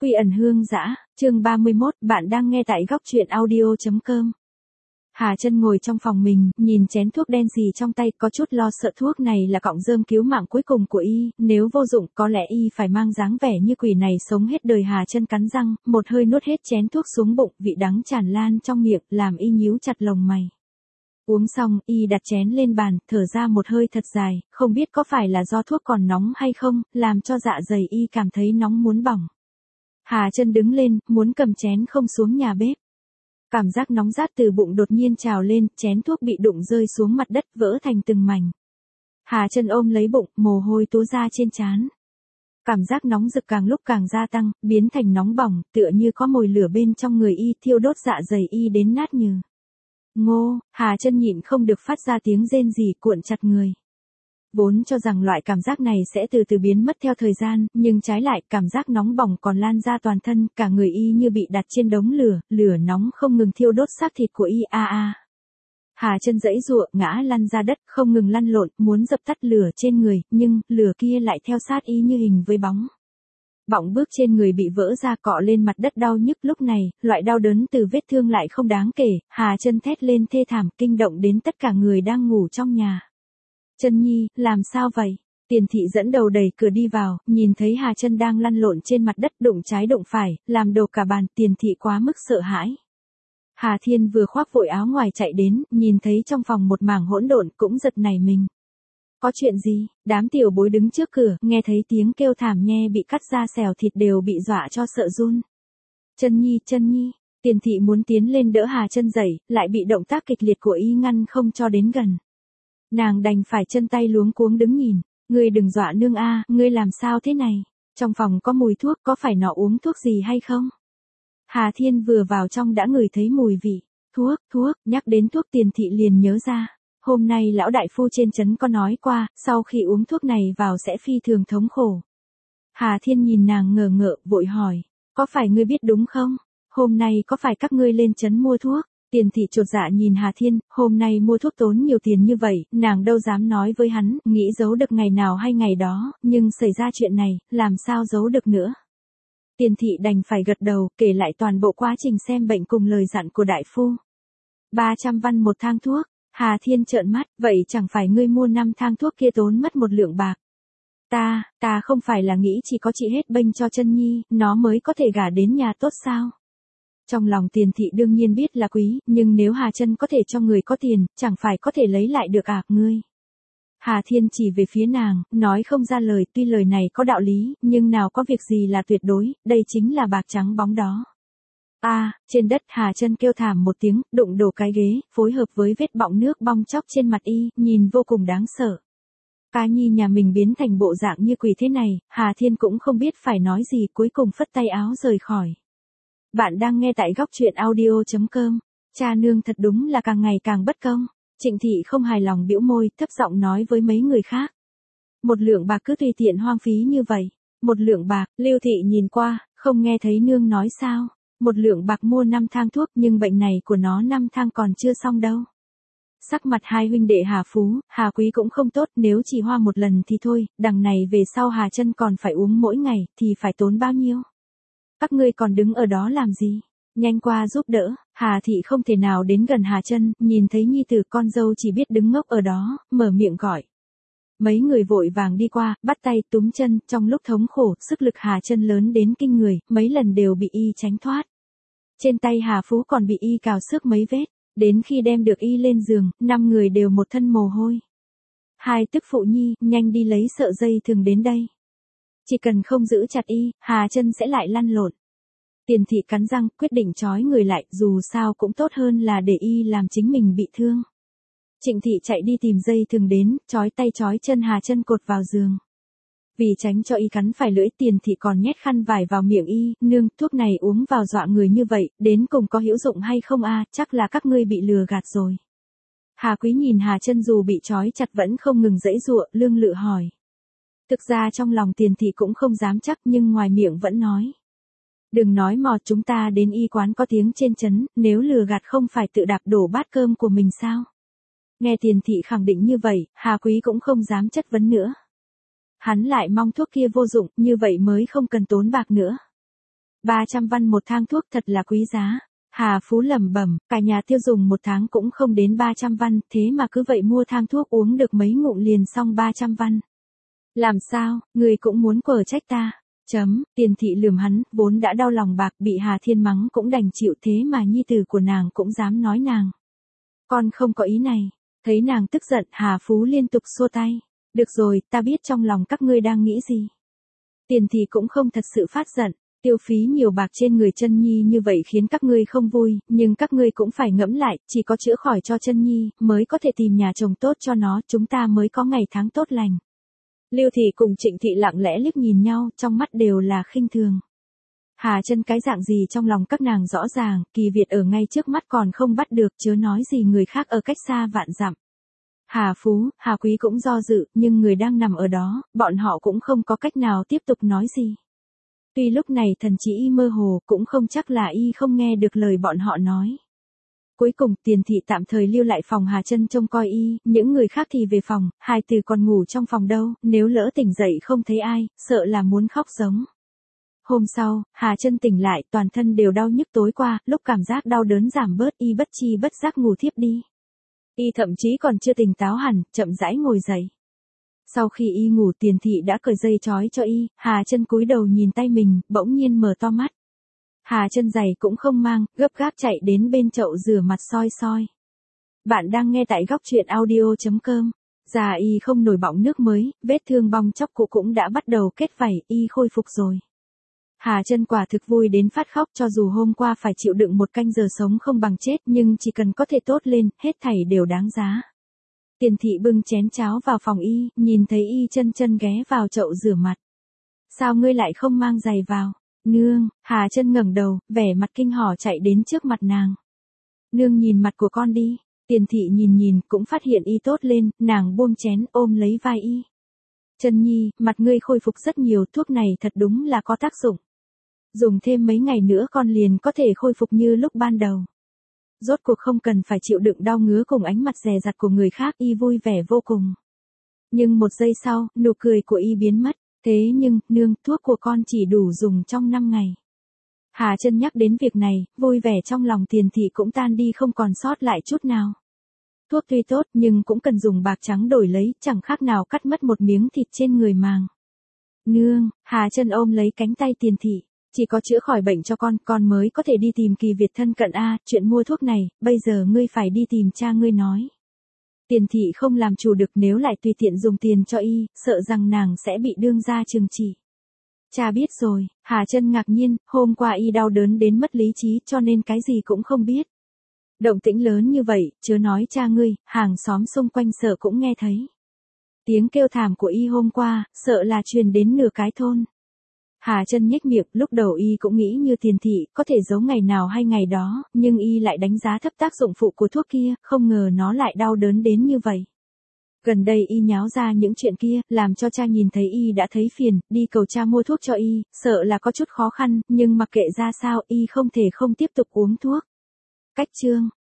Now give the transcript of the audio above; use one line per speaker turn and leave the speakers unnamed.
Quy ẩn hương dã, chương 31, bạn đang nghe tại góc truyện audio.com. Hà Chân ngồi trong phòng mình, nhìn chén thuốc đen xì trong tay, có chút lo sợ thuốc này là cọng rơm cứu mạng cuối cùng của y, nếu vô dụng có lẽ y phải mang dáng vẻ như quỷ này sống hết đời. Hà Chân cắn răng, một hơi nuốt hết chén thuốc xuống bụng, vị đắng tràn lan trong miệng, làm y nhíu chặt lồng mày. Uống xong, y đặt chén lên bàn, thở ra một hơi thật dài, không biết có phải là do thuốc còn nóng hay không, làm cho dạ dày y cảm thấy nóng muốn bỏng. Hà Chân đứng lên, muốn cầm chén không xuống nhà bếp. Cảm giác nóng rát từ bụng đột nhiên trào lên, chén thuốc bị đụng rơi xuống mặt đất, vỡ thành từng mảnh. Hà Chân ôm lấy bụng, mồ hôi túa ra trên trán. Cảm giác nóng rực càng lúc càng gia tăng, biến thành nóng bỏng, tựa như có mồi lửa bên trong người y, thiêu đốt dạ dày y đến nát nhừ. Ngô, Hà Chân nhịn không được phát ra tiếng rên rỉ, cuộn chặt người. Vốn cho rằng loại cảm giác này sẽ từ từ biến mất theo thời gian, nhưng trái lại, cảm giác nóng bỏng còn lan ra toàn thân, cả người y như bị đặt trên đống lửa, lửa nóng không ngừng thiêu đốt xác thịt của y. Hà Chân giãy giụa, ngã lăn ra đất, không ngừng lăn lộn, muốn dập tắt lửa trên người, nhưng lửa kia lại theo sát y như hình với bóng. Bọng bước trên người bị vỡ ra, cọ lên mặt đất đau nhức. Lúc này, loại đau đớn từ vết thương lại không đáng kể. Hà Chân thét lên thê thảm, kinh động đến tất cả người đang ngủ trong nhà. Chân Nhi, làm sao vậy? Tiền thị dẫn đầu đẩy cửa đi vào, nhìn thấy Hà Chân đang lăn lộn trên mặt đất, đụng trái đụng phải, làm đổ cả bàn. Tiền thị quá mức sợ hãi. Hà Thiên vừa khoác vội áo ngoài chạy đến, nhìn thấy trong phòng một mảng hỗn độn, cũng giật nảy mình. Có chuyện gì? Đám tiểu bối đứng trước cửa, nghe thấy tiếng kêu thảm nhe bị cắt ra xẻo thịt đều bị dọa cho sợ run. Chân Nhi. Tiền thị muốn tiến lên đỡ Hà Chân dậy, lại bị động tác kịch liệt của y ngăn không cho đến gần. Nàng đành phải chân tay luống cuống đứng nhìn. Ngươi đừng dọa nương a, ngươi làm sao thế này? Trong phòng có mùi thuốc, có phải nó uống thuốc gì hay không? Hà Thiên vừa vào trong đã ngửi thấy mùi vị. Thuốc, nhắc đến thuốc Tiền thị liền nhớ ra. Hôm nay lão đại phu trên trấn có nói qua, sau khi uống thuốc này vào sẽ phi thường thống khổ. Hà Thiên nhìn nàng ngờ ngợ, vội hỏi. Có phải ngươi biết đúng không? Hôm nay có phải các ngươi lên trấn mua thuốc? Tiền thị chột dạ nhìn Hà Thiên, hôm nay mua thuốc tốn nhiều tiền như vậy, nàng đâu dám nói với hắn, nghĩ giấu được ngày nào hay ngày đó, nhưng xảy ra chuyện này, làm sao giấu được nữa. Tiền thị đành phải gật đầu, kể lại toàn bộ quá trình xem bệnh cùng lời dặn của đại phu. 300 văn một thang thuốc. Hà Thiên trợn mắt, vậy chẳng phải ngươi mua 5 thang thuốc kia tốn mất 1 lượng bạc. Ta không phải là nghĩ chỉ có chị hết bênh cho Chân Nhi, nó mới có thể gả đến nhà tốt sao? Trong lòng Tiền thị đương nhiên biết là quý, nhưng nếu Hà Chân có thể cho người có tiền, chẳng phải có thể lấy lại được ngươi. Hà Thiên chỉ về phía nàng, nói không ra lời, tuy lời này có đạo lý, nhưng nào có việc gì là tuyệt đối, đây chính là bạc trắng bóng đó. Trên đất Hà Chân kêu thảm một tiếng, đụng đổ cái ghế, phối hợp với vết bọng nước bong chóc trên mặt y, nhìn vô cùng đáng sợ. Cá Nhi nhà mình biến thành bộ dạng như quỷ thế này, Hà Thiên cũng không biết phải nói gì, cuối cùng phất tay áo rời khỏi. Bạn đang nghe tại góc truyện audio.com. Cha nương thật đúng là càng ngày càng bất công. Trịnh thị không hài lòng bĩu môi, thấp giọng nói với mấy người khác. 1 lượng bạc cứ tùy tiện hoang phí như vậy. 1 lượng bạc, Lưu thị nhìn qua, không nghe thấy nương nói sao. 1 lượng bạc mua 5 thang thuốc, nhưng bệnh này của nó 5 thang còn chưa xong đâu. Sắc mặt hai huynh đệ Hà Phú, Hà Quý cũng không tốt, nếu chỉ hoa một lần thì thôi, đằng này về sau Hà Chân còn phải uống mỗi ngày, thì phải tốn bao nhiêu? Các ngươi còn đứng ở đó làm gì? Nhanh qua giúp đỡ. Hà thị không thể nào đến gần Hà Chân, nhìn thấy nhi tử con dâu chỉ biết đứng ngốc ở đó, mở miệng gọi. Mấy người vội vàng đi qua, bắt tay túm chân, trong lúc thống khổ, sức lực Hà Chân lớn đến kinh người, mấy lần đều bị y tránh thoát. Trên tay Hà Phú còn bị y cào xước mấy vết, đến khi đem được y lên giường, 5 người đều một thân mồ hôi. Hai tức phụ nhi, nhanh đi lấy sợi dây thừng đến đây. Chỉ cần không giữ chặt y, Hà Chân sẽ lại lăn lộn. Tiền thị cắn răng, quyết định trói người lại, dù sao cũng tốt hơn là để y làm chính mình bị thương. Trịnh thị chạy đi tìm dây thừng đến, trói tay trói chân Hà Chân cột vào giường. Vì tránh cho y cắn phải lưỡi, Tiền thị còn nhét khăn vải vào miệng y, nương, thuốc này uống vào dọa người như vậy, đến cùng có hữu dụng hay không chắc là các ngươi bị lừa gạt rồi. Hà Quý nhìn Hà Chân dù bị trói chặt vẫn không ngừng giãy giụa, lương lự hỏi. Thực ra trong lòng Tiền thị cũng không dám chắc, nhưng ngoài miệng vẫn nói. Đừng nói mò, chúng ta đến y quán có tiếng trên trấn, nếu lừa gạt không phải tự đạp đổ bát cơm của mình sao? Nghe Tiền thị khẳng định như vậy, Hà Quý cũng không dám chất vấn nữa. Hắn lại mong thuốc kia vô dụng, như vậy mới không cần tốn bạc nữa. 300 văn một thang thuốc thật là quý giá. Hà Phú lẩm bẩm, cả nhà tiêu dùng một tháng cũng không đến 300 văn, thế mà cứ vậy mua thang thuốc uống được mấy ngụm liền xong 300 văn. Làm sao, người cũng muốn quở trách ta. Tiền thị lườm hắn, vốn đã đau lòng bạc bị Hà Thiên mắng cũng đành chịu, thế mà nhi tử của nàng cũng dám nói nàng. Con không có ý này. Thấy nàng tức giận, Hà Phú liên tục xua tay. Được rồi, ta biết trong lòng các ngươi đang nghĩ gì. Tiền thị cũng không thật sự phát giận. Tiêu phí nhiều bạc trên người chân nhi như vậy khiến các ngươi không vui, nhưng các ngươi cũng phải ngẫm lại, chỉ có chữa khỏi cho chân nhi, mới có thể tìm nhà chồng tốt cho nó, chúng ta mới có ngày tháng tốt lành. Lưu Thị cùng Trịnh Thị lặng lẽ liếc nhìn nhau, trong mắt đều là khinh thường. Hà Chân cái dạng gì trong lòng các nàng rõ ràng, Kỳ Việt ở ngay trước mắt còn không bắt được, chớ nói gì người khác ở cách xa vạn dặm. Hà Phú, Hà Quý cũng do dự, nhưng người đang nằm ở đó, bọn họ cũng không có cách nào tiếp tục nói gì. Tuy lúc này thần trí y mơ hồ, cũng không chắc là y không nghe được lời bọn họ nói. Cuối cùng, Tiền thị tạm thời lưu lại phòng Hà Chân trông coi y, những người khác thì về phòng, hai từ còn ngủ trong phòng đâu, nếu lỡ tỉnh dậy không thấy ai, sợ là muốn khóc giống. Hôm sau, Hà Chân tỉnh lại, toàn thân đều đau nhức tối qua, lúc cảm giác đau đớn giảm bớt, y bất chi bất giác ngủ thiếp đi. Y thậm chí còn chưa tỉnh táo hẳn, chậm rãi ngồi dậy. Sau khi y ngủ, Tiền thị đã cởi dây trói cho y, Hà Chân cúi đầu nhìn tay mình, bỗng nhiên mở to mắt. Hà Chân giày cũng không mang, gấp gáp chạy đến bên chậu rửa mặt soi soi. Bạn đang nghe tại góc truyện audio.com. Già y không nổi bọng nước mới, vết thương bong chóc cũ cũng đã bắt đầu kết vảy, y khôi phục rồi. Hà Chân quả thực vui đến phát khóc, cho dù hôm qua phải chịu đựng một canh giờ sống không bằng chết, nhưng chỉ cần có thể tốt lên, hết thảy đều đáng giá. Tiền thị bưng chén cháo vào phòng y, nhìn thấy y chân chân ghé vào chậu rửa mặt. Sao ngươi lại không mang giày vào? Nương, Hà Chân ngẩng đầu, vẻ mặt kinh hỉ chạy đến trước mặt nàng. Nương nhìn mặt của con đi. Tiền thị nhìn cũng phát hiện y tốt lên, nàng buông chén ôm lấy vai y. Chân nhi, mặt ngươi khôi phục rất nhiều, thuốc này thật đúng là có tác dụng. Dùng thêm mấy ngày nữa con liền có thể khôi phục như lúc ban đầu. Rốt cuộc không cần phải chịu đựng đau ngứa cùng ánh mặt dè dặt của người khác, y vui vẻ vô cùng. Nhưng một giây sau, nụ cười của y biến mất. Thế nhưng, nương, thuốc của con chỉ đủ dùng trong 5 ngày. Hà Chân nhắc đến việc này, vui vẻ trong lòng Tiền thị cũng tan đi không còn sót lại chút nào. Thuốc tuy tốt nhưng cũng cần dùng bạc trắng đổi lấy, chẳng khác nào cắt mất một miếng thịt trên người màng. Nương, Hà Chân ôm lấy cánh tay Tiền thị. Chỉ có chữa khỏi bệnh cho con mới có thể đi tìm Kỳ Việt thân cận a, chuyện mua thuốc này, bây giờ ngươi phải đi tìm cha ngươi nói. Tiền thị không làm chủ được, nếu lại tùy tiện dùng tiền cho y, sợ rằng nàng sẽ bị đương gia trừng trị. Cha biết rồi, Hà Chân ngạc nhiên, hôm qua y đau đớn đến mất lý trí cho nên cái gì cũng không biết. Động tĩnh lớn như vậy, chớ nói cha ngươi, hàng xóm xung quanh sợ cũng nghe thấy. Tiếng kêu thảm của y hôm qua, sợ là truyền đến nửa cái thôn. Hà Chân nhếch miệng, lúc đầu y cũng nghĩ như Tiền thị, có thể giấu ngày nào hay ngày đó, nhưng y lại đánh giá thấp tác dụng phụ của thuốc kia, không ngờ nó lại đau đớn đến như vậy. Gần đây y nháo ra những chuyện kia, làm cho cha nhìn thấy y đã thấy phiền, đi cầu cha mua thuốc cho y, sợ là có chút khó khăn, nhưng mặc kệ ra sao, y không thể không tiếp tục uống thuốc. Cách chương